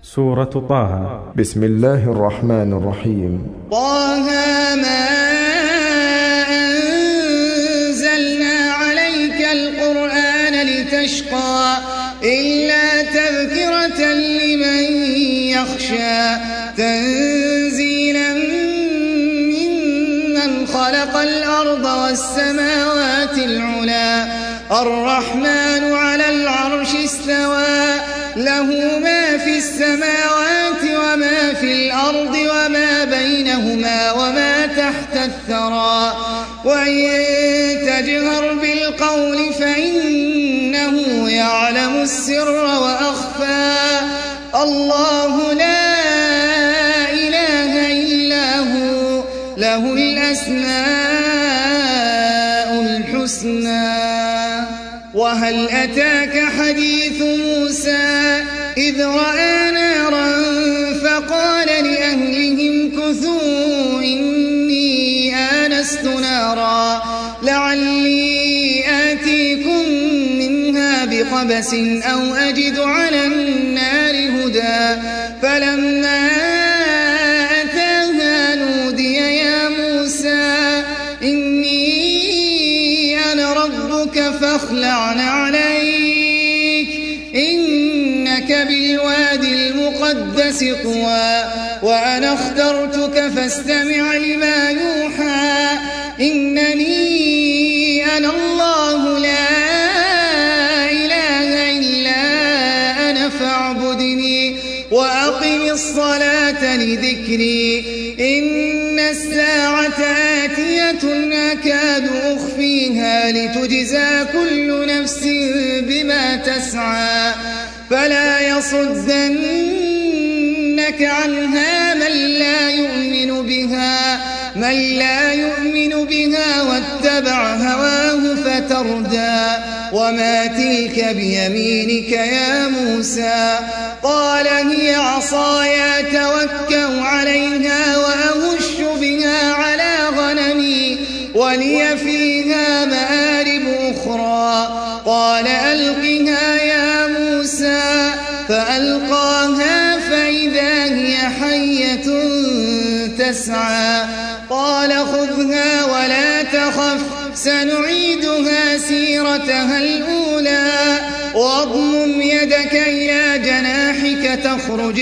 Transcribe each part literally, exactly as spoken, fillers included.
سورة طه. بسم الله الرحمن الرحيم. طه ما أنزلنا عليك القرآن لتشقى إلا تذكرة لمن يخشى تنزيلا ممن خلق الأرض والسماوات العلى الرحمن على العرش استوى له ما في السماوات وما في الأرض وما بينهما وما تحت الثرى وإن تجهر بالقول فإنه يعلم السر وأخفى الله لا إله إلا هو له الأسماء الحسنى. وهل أتاك حديث موسى إذ رأى نارا فقال لأهلهم كثوا إني آنست نارا لعلي آتيكم منها بقبس أو أجد على النار هدى فلما أتاها نودي يا موسى إني أنا ربك فاخلع عليك إنك بالوادي المقدس طوى وأنا اخترتك فاستمع لما يوحى إنني أنا الله لا إله إلا أنا فاعبدني وأقم الصلاة لذكري إن الساعة آتية أكاد أخفيها لتجزى كل نفس بما تسعى فلا يصدنك عنها من لا يؤمن بها من لا يؤمن بها واتبع هواه فتردى وما تلك بيمينك يا موسى قال هي عصاي أتوكأ عليها وأهش بها على غنمي ولي فيها مآرب أخرى قال ألقها يا موسى فألقاها فإذا هي حية تسعى قال خذها ولا تخف سنعيدها سيرتها الأولى واضمم يدك إلى جناحك تخرج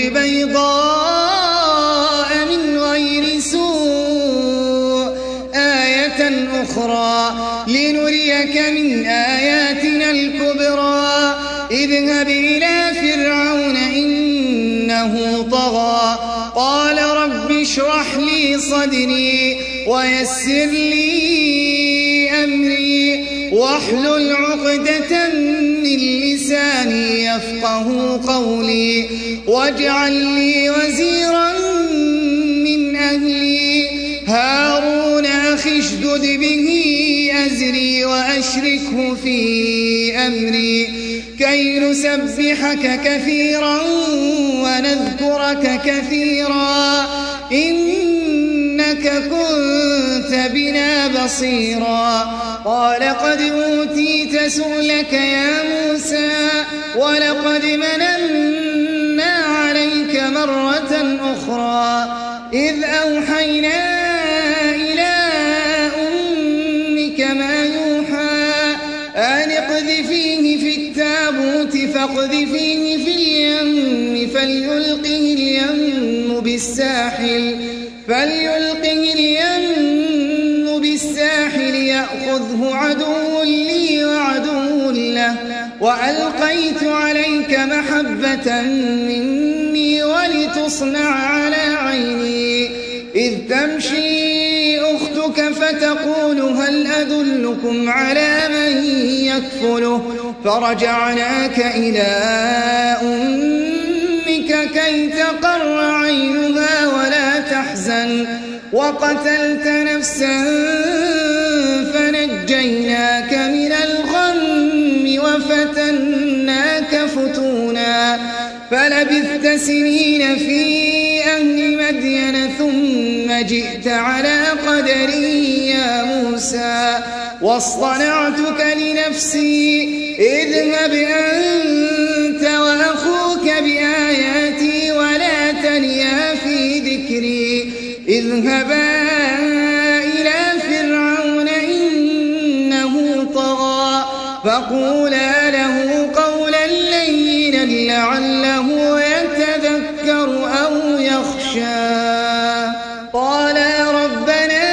بيضاء من غير سوء آية أخرى لنريك من آياتنا الكبرى اذهب إلى فرعون إنه طغى قال رب اشرح لي صدري ويسر لي أمري واحلل عقدة من لساني يفقه قولي واجعل لي وزيرا من أهلي هارون أخي اشدد به أزري وأشركه في أمري كي نسبحك كثيرا ونذكرك كثيرا إنك كنت بنا بصيرا قال قد أوتيت سؤلك يا موسى ولقد مننا عليك مرة أخرى إذ أوحينا إلى أمك ما يوحى أن اقذفيه في التابوت فاقذفيه في اليم فليلقه اليم بالساحل فليلقه اليم بالساحل يأخذه عدو لي وعدو له وألقيت عليك محبة مني ولتصنع على عيني إذ تمشي أختك فتقول هل أدلكم على من يكفله فرجعناك إلى أمك كي تقر عينها ولا تحزن وقتلت نفسا فنجيناك من الغم وفتناك فتونا فلبثت سنين في أهل مدين ثم جئت على قدري يا موسى واصطنعتك لنفسي اذهب أنت وأخوك بآياتي اذهبا إلى فرعون إنه طغى فقولا له قولا لينا لعله يتذكر أو يخشى قالا ربنا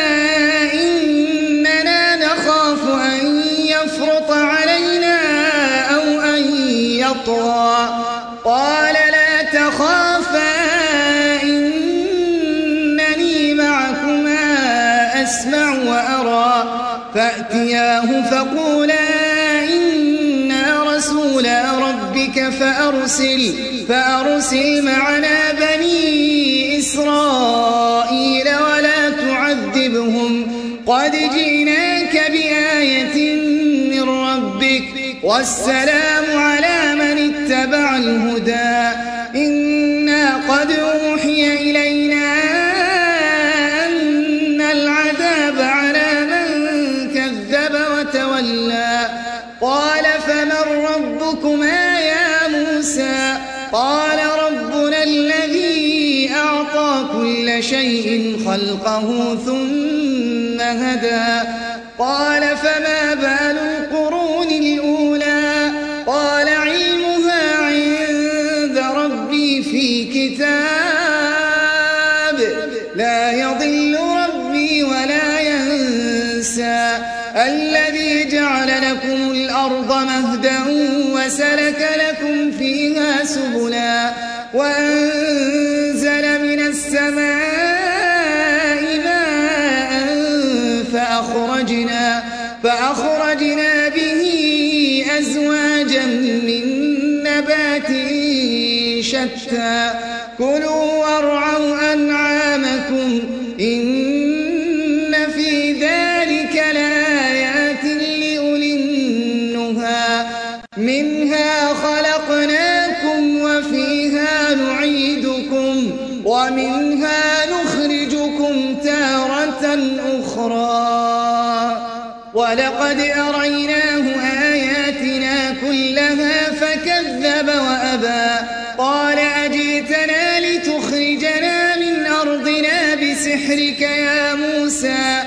إننا نخاف أن يفرط علينا أو أن يطغى قال لا تخافا إنني معكما أسمع وأرى فأتياه فقولا إنا رسولا ربك فأرسل, فأرسل معنا بني إسرائيل ولا تعذبهم قد جئناك بآية من ربك والسلام على من اتبع الهدى إنا قد أوحي إلينا أن العذاب على من كذب وتولى قال فمن ربكما يا موسى قال ربنا الذي أعطى كل شيء خلقه ثم هدى قال فما بال القرون الأولى قال علمها عند ربي في كتاب لا يضل ربي ولا ينسى الذي جعل لكم الأرض مهدا وسلك لكم فيها سبلا وأنزل من السماء ماء فأخرجنا, فأخرجنا به أزواجا من نبات شتى كلوا وارعوا أنعامكم إن في ذلك لآيات لأولي النهى منها خلقناكم وفيها نعيدكم ومنها نخرجكم تارة أخرى ولقد أريناه آياتنا كلها فكذب وأبى قال أجئتنا لتخرجنا من أرضنا بسحرك يا موسى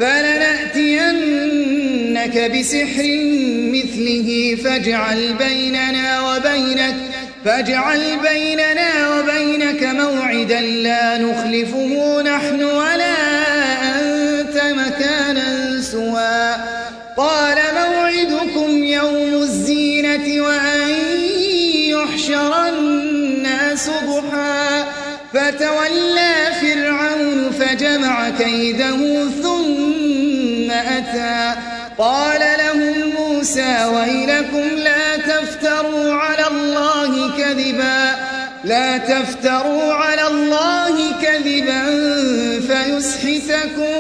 فلنأتينك بسحر مثله فاجعل بيننا وبينك فاجعل بيننا وبينك موعدا لا نخلفه نحن ولا أنت مكانا سوى قال موعدكم يوم الزينة وأن يحشر الناس ضحى فتولى فرعون فجمع كيده ثم أتى قال لهم موسى ويلكم لا تفتروا على الله كذبا لا تفتروا على الله كذبا فيسحتكم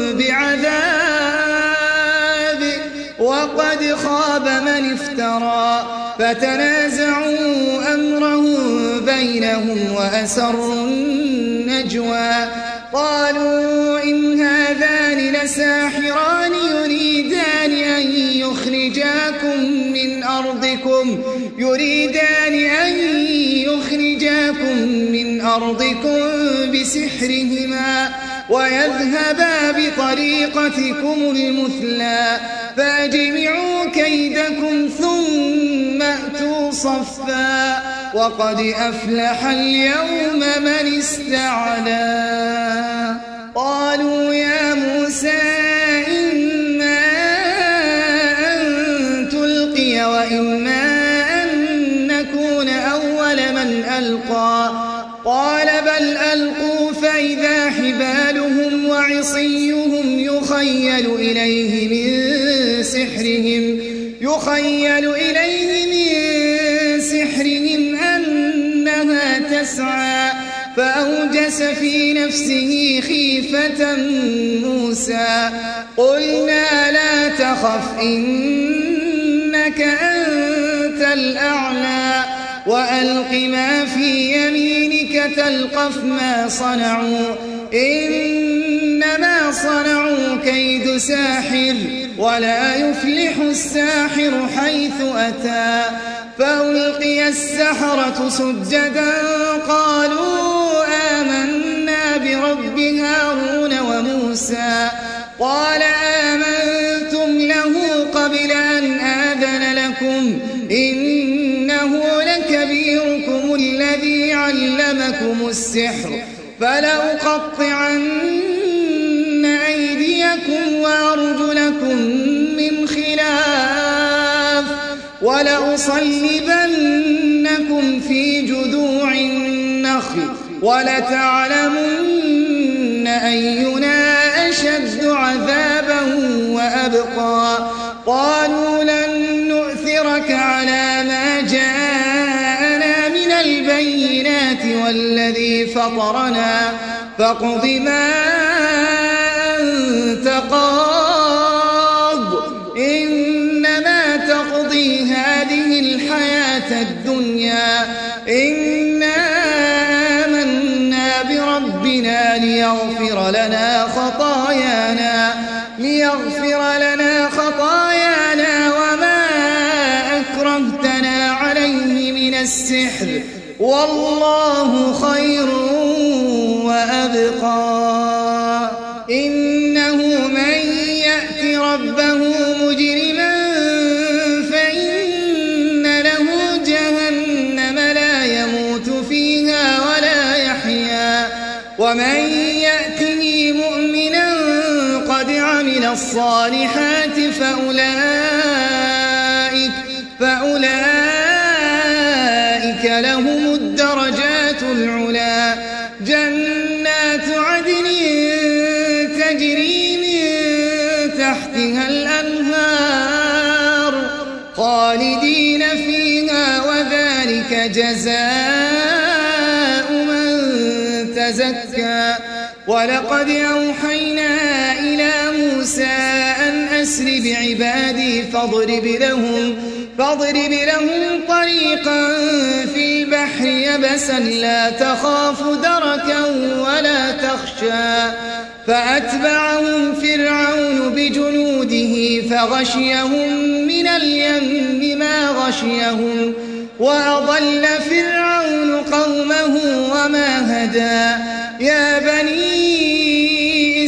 بعذاب وقد خاب من افترى فتنازعوا أمرهم بينهم وأسروا النجوى قالوا إن هذان لساحران يريدان أن يخرجاكم من أرضكم يريدان أن يخرجاكم من أرضكم بسحرهما ويذهبا بطريقتكم المثلى فأجمعوا كيدكم ثم أتوا صفا وقد أفلح اليوم من استعلى قالوا يا موسى إما أن تلقي وإما أن نكون أول من ألقى قال بل ألقوا فإذا حبالهم وعصيهم يخيل إليه من سحرهم يخيل إليه من سحرهم أنها تسعى فأوجس في نفسه خيفة موسى قلنا لا تخف إنك أنت الأعلى وألق ما في يمينك تلقف ما صنعوا إنما صنعوا كيد ساحر ولا يفلح الساحر حيث أتى فألقي السحرة سجدا قالوا آمنا برب موسى قال آمنتم له قبل أن آذن لكم إنه لكبيركم الذي علمكم السحر فلأقطعن أيديكم وأرجلكم من خلاف ولأصلبنكم في جذوع النخل ولتعلمن أينا أشد عذابا وأبقى قالوا لن نؤثرك على ما جاءنا من البينات والذي فطرنا فاقض ما أنت قاض إنما تقضي هذه الحياة الدنيا إنا آمنا بربنا ليغفر لنا خطايانا ليغفر لنا خطايانا وما أكرهتنا عليه من السحر والله خير وأبقى إنه من يأت ربه مجرما فإن له جهنم لا يموت فيها ولا يحيا ومن يأته مؤمنا قد عمل الصالحات فأولئك فأولئك لهم الدرجات العلا جنات عدن تجري من تحتها الأنهار خالدين فيها وذلك جزاء من تزكى ولقد أوحينا إلى موسى أن أسر بعبادي فاضرب لهم فاضرب لهم طريقا في البحر يبسا لا تخاف دركا ولا تخشى فأتبعهم فرعون بجنوده فغشيهم من اليم ما غشيهم وأضل فرعون قومه وما هدى يا بني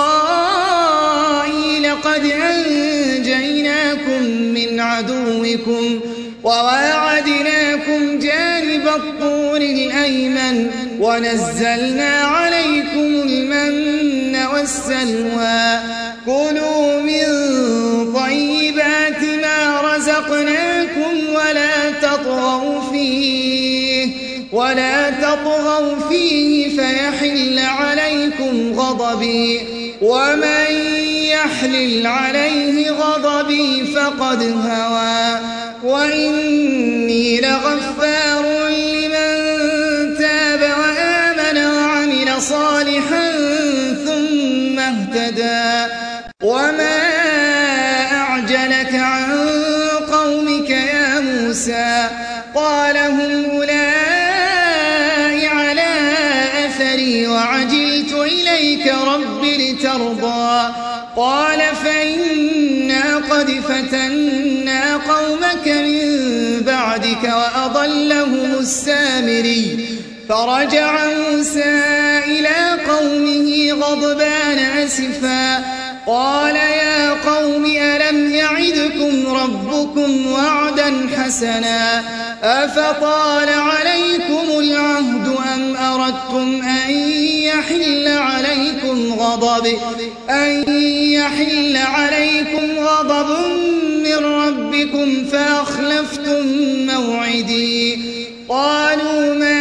إسرائيل قد أنجيناكم من عدوكم وواعدناكم جانب الطور الأيمن ونزلنا عليكم المن والسلوى كلوا من طيبات ما رزقناكم ولا تطغوا فيه ولا تطغوا فيه فيحل عليكم غضبي ومن يحلل عليه غضبي فقد هوى وإني لغفار لمن تاب وآمن وعمل صالحا ثم اهتدى وما أعجلك عن قومك يا موسى قال هم أولئك على أثري وعجلت إليك رب لترضى قال فإنا قد فتنا قومك من بعدك وأضلهم السامري فرجع موسى إلى قومه غضبان أسفا قال يا قوم ألم يعدكم ربكم وعدا حسنا أفطال عليكم العهد أم أردتم أن يحل عليكم غضب أن يحل عليكم غضب من ربكم فأخلفتم موعدي قالوا ما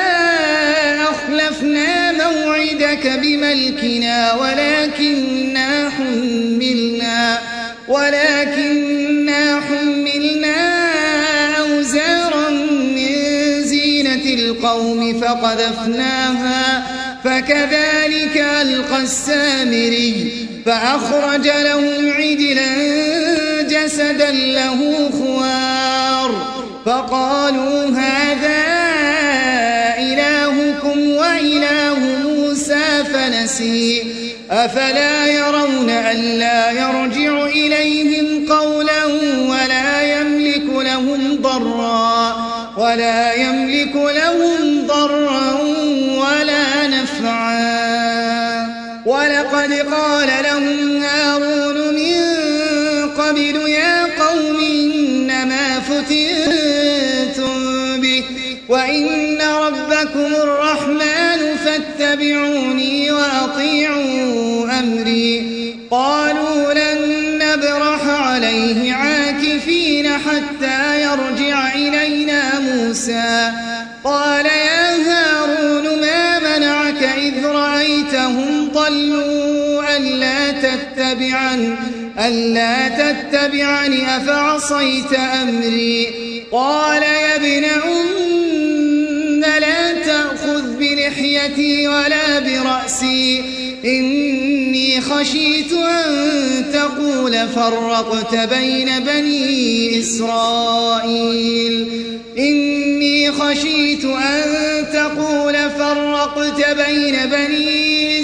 أخلفنا موعدك بملكنا ولكننا حملنا ولكننا حملنا أوزارا من زينة القوم فقذفناها فكذلك ألقى السامري فأخرج لهم عجلا جسدا له خوار فقالوا هذا إلهكم وإله موسى فنسي أفلا يرون ألا يرجع إليهم قولا ولا يملك لهم ضرا ولا يملك لهم ضرا ولا نفعا ولا ولقد قال لهم هارون من قبل يا قوم إنما فتنتم به وإن ربكم الرحمن فاتبعوني وأطيعوا أمري قالوا لن نبرح عليه عاكفين حتى يرجع إلينا موسى قال يا هارون ما منعك إذ رأيتهم ضلوا ألا تتبعني ألا تتبعني أفعصيت أمري قال يا ابن أم لا تأخذ بلحيتي ولا برأسي إني خشيت أن تقول فرقت بين بني إسرائيل إني خشيت أن تقول فرقت بين بني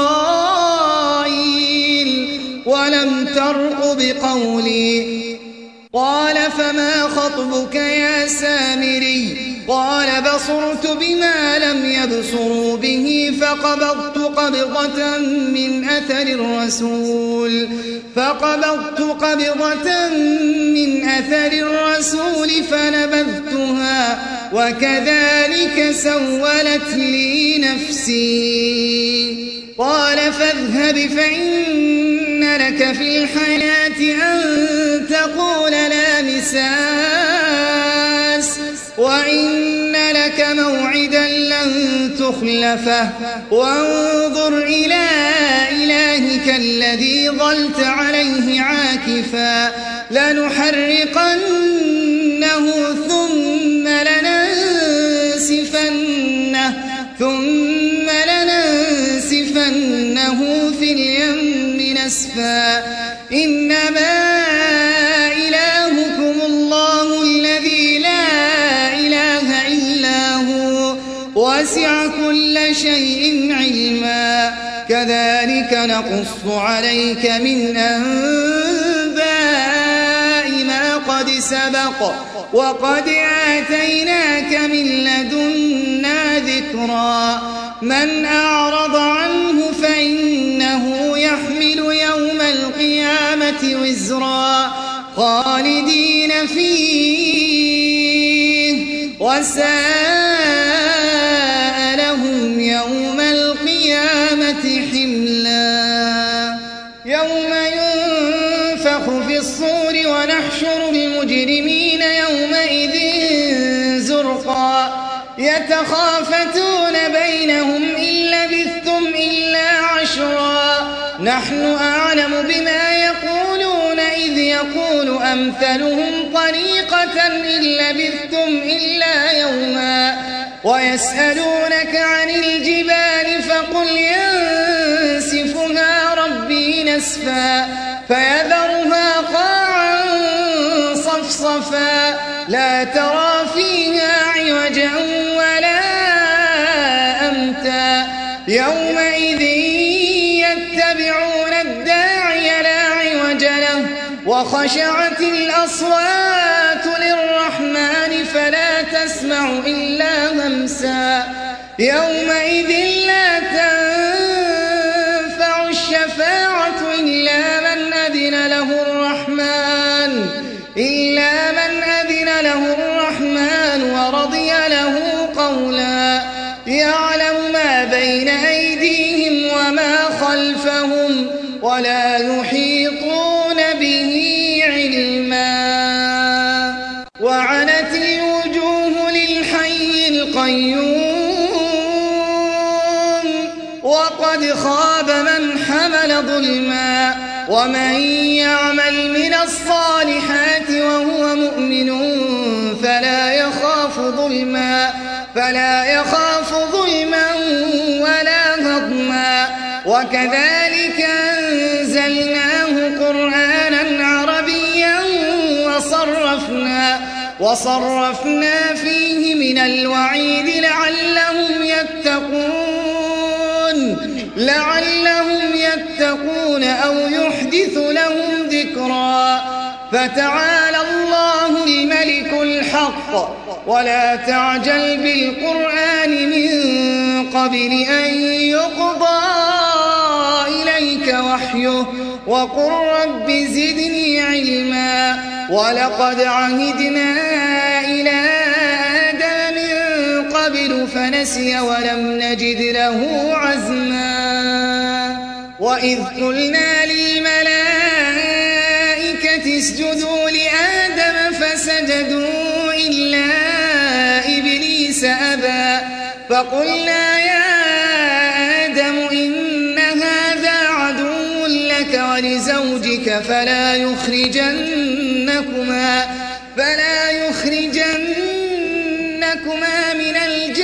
إسرائيل ولم ترق بقولي قال فما خطبك يا سامري قال بصرت بما لم يبصروا به فقبضت قبضة من أثر الرسول فقبضت قبضة من أثر الرسول فنبذتها وكذلك سولت لي نفسي قال فاذهب فإن لك في الحياة أن تقول لا مساس وإن لك موعدا لن تخلفه وانظر إلى إلهك الذي ظلت عليه عاكفا لنحرقنه ثم لننسفنه ثم لننسفنه في اليم نسفا إنما إلهكم الله الذي لا إله إلا هو وسع كل شيء علما كذلك نقص عليك من أنباء ما قد سبق وقد آتيناك من لدنا ذكرا من أعرض عنه فإنه يحمل يوم القيامة وزرا خالدين فيه وساء لهم يوم القيامة حملا يوم ينفخ في الصور ونحشر المجرمين يومئذ زرقا يتخافتون بينهم إن لبثتم إلا عشرا نحن أعلم بما يقولون إذ يقول أمثلهم طريقة إن لبثتم إلا يوما ويسألونك عن الجبال فقل ينسفها ربي نسفا فيذرها قاعا صفصفا لا ترى فيها عوجا ولا أمتا يومئذ يتبعون الداعي لا عوج له وخشعت الأصوات للرحمن فلا تسمع إلا همسا يومئذ لا تنفع الشفاعة إلا من أذن له الرحمن إلا من أذن له الرحمن ورضي له قولا يعلم ما بين أيديهم وما خلفهم ولا يحيطون به علما وعنت الوجوه للحي القيوم وقد خاب من حمل ظلما ومن يعمل من الصالحات وهو مؤمن فلا يخاف ظلما فلا يخاف ظلما ولا هضما وكذلك أنزلناه قرآنا عربيا وصرفنا وصرفنا فيه من الوعيد لعلهم يتقون لعلهم يتقون أو يحدث لهم ذكرا فتعالى الله الملك الحق ولا تعجل بالقرآن من قبل أن يقضى إليك وحيه وقل رب زدني علما ولقد عهدنا إلى آدم من قبل فنسي ولم نجد له عزما وإذ قلنا للملائكة اسجدوا لآدم فسجدوا إلا إبليس أبى فقلنا يا آدم إن هذا عدو لك ولزوجك فلا يخرجنكما فلا يخرجنكما من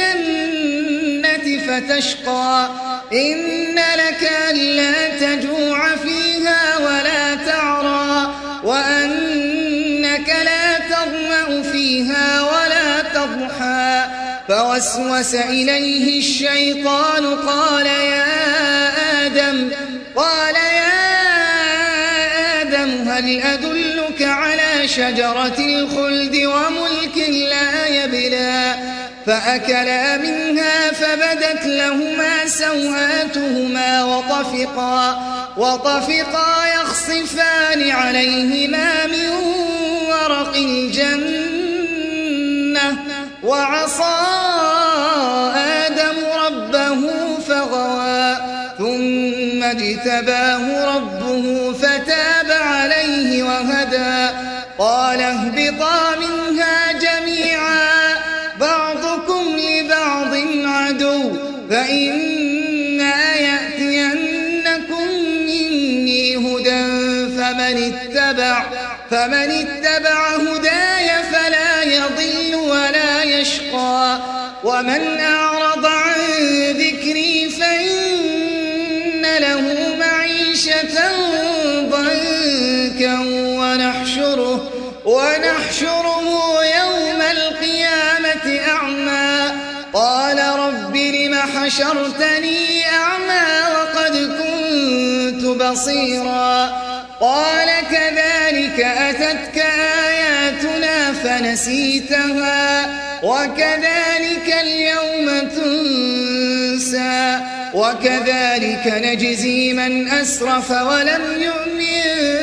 الجنة فتشقى إن لك ألا تجوع فيها ولا تعرى وأنك لا تظمأ فيها ولا تضحى فوسوس إليه الشيطان قال يا آدم قال يا آدم هل أدلك على شجرة الخلد وملك لا يبلى فأكلا منها فبدت لهما سوآتهما وطفقا وطفقا يخصفان عليهما من ورق الجنة وعصى آدم ربه فغوى ثم اجتباه ربه فتاب عليه وهدى قال اهبطا منها جميعا بعضكم لبعض عدو فإما يأتينكم مني هدى فمن اتبع فمن اتبع هداي فلا يضل ولا يشقى ومن أعرض عن ذكري فإن له معيشة ضنكا ونحشره ونحشره يوم القيامة أعمى قال رب لم حشرتني أعمى وقد كنت بصيرا قال كذلك أتتك آياتنا فنسيتها وكذلك اليوم تنسى وكذلك نجزي من أسرف ولم يؤمن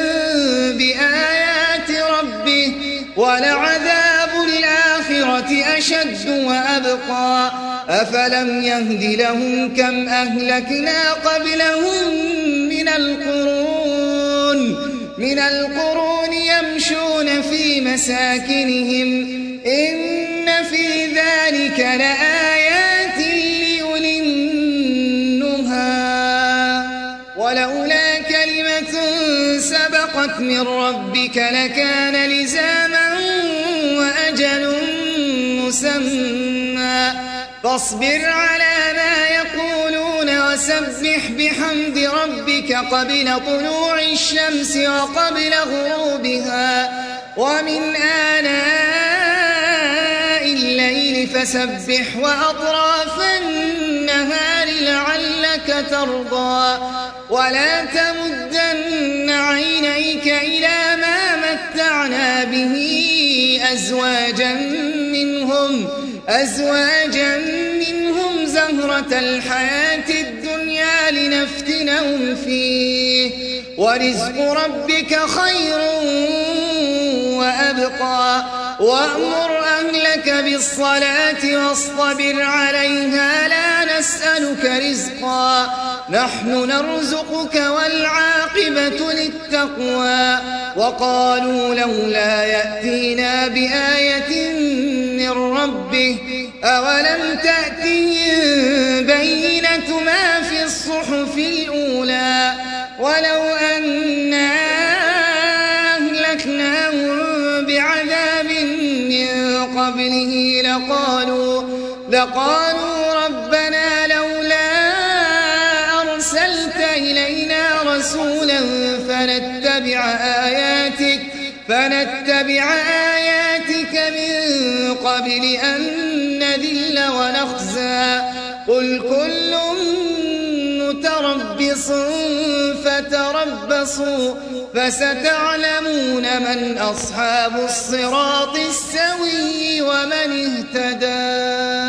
بآيات ربه ولعذاب الآخرة أشد وأبقى أفلم يهد لهم كم أهلكنا قبلهم من القرون من القرون يمشون في مساكنهم إن في ذلك لآيات لأولي النهى ولولا كلمة سبقت من ربك لكان لزاما وأجل مسمى فاصبر على ما يقولون وسبح بحمد ربك قبل طلوع الشمس وقبل غروبها ومن آناء الليل فسبح وأطراف النهار لعلك ترضى ولا تمدن عينيك إلى ما متعنا به أزواجا منهم أزواجا منهم زهرة الحياة الدنيا لنفتنهم فيه ورزق ربك خير وأبقى وأمر أهلك بالصلاة واصطبر عليها لا نسألك رزقا نحن نرزقك والعاقبة للتقوى وقالوا لولا يأتينا بآية من ربه أولم تأتهم بينة ما في الصحف الأولى ولو أنا أهلكناهم بعذاب من قبله لقالوا لقالوا ربنا لولا أرسلت إلينا رسولا فنتبع آياتك فنتبع آياتك من قبل أن نذل ونخزى قل كل متربص فتربصوا فستعلمون من أصحاب الصراط السوي ومن اهتدى.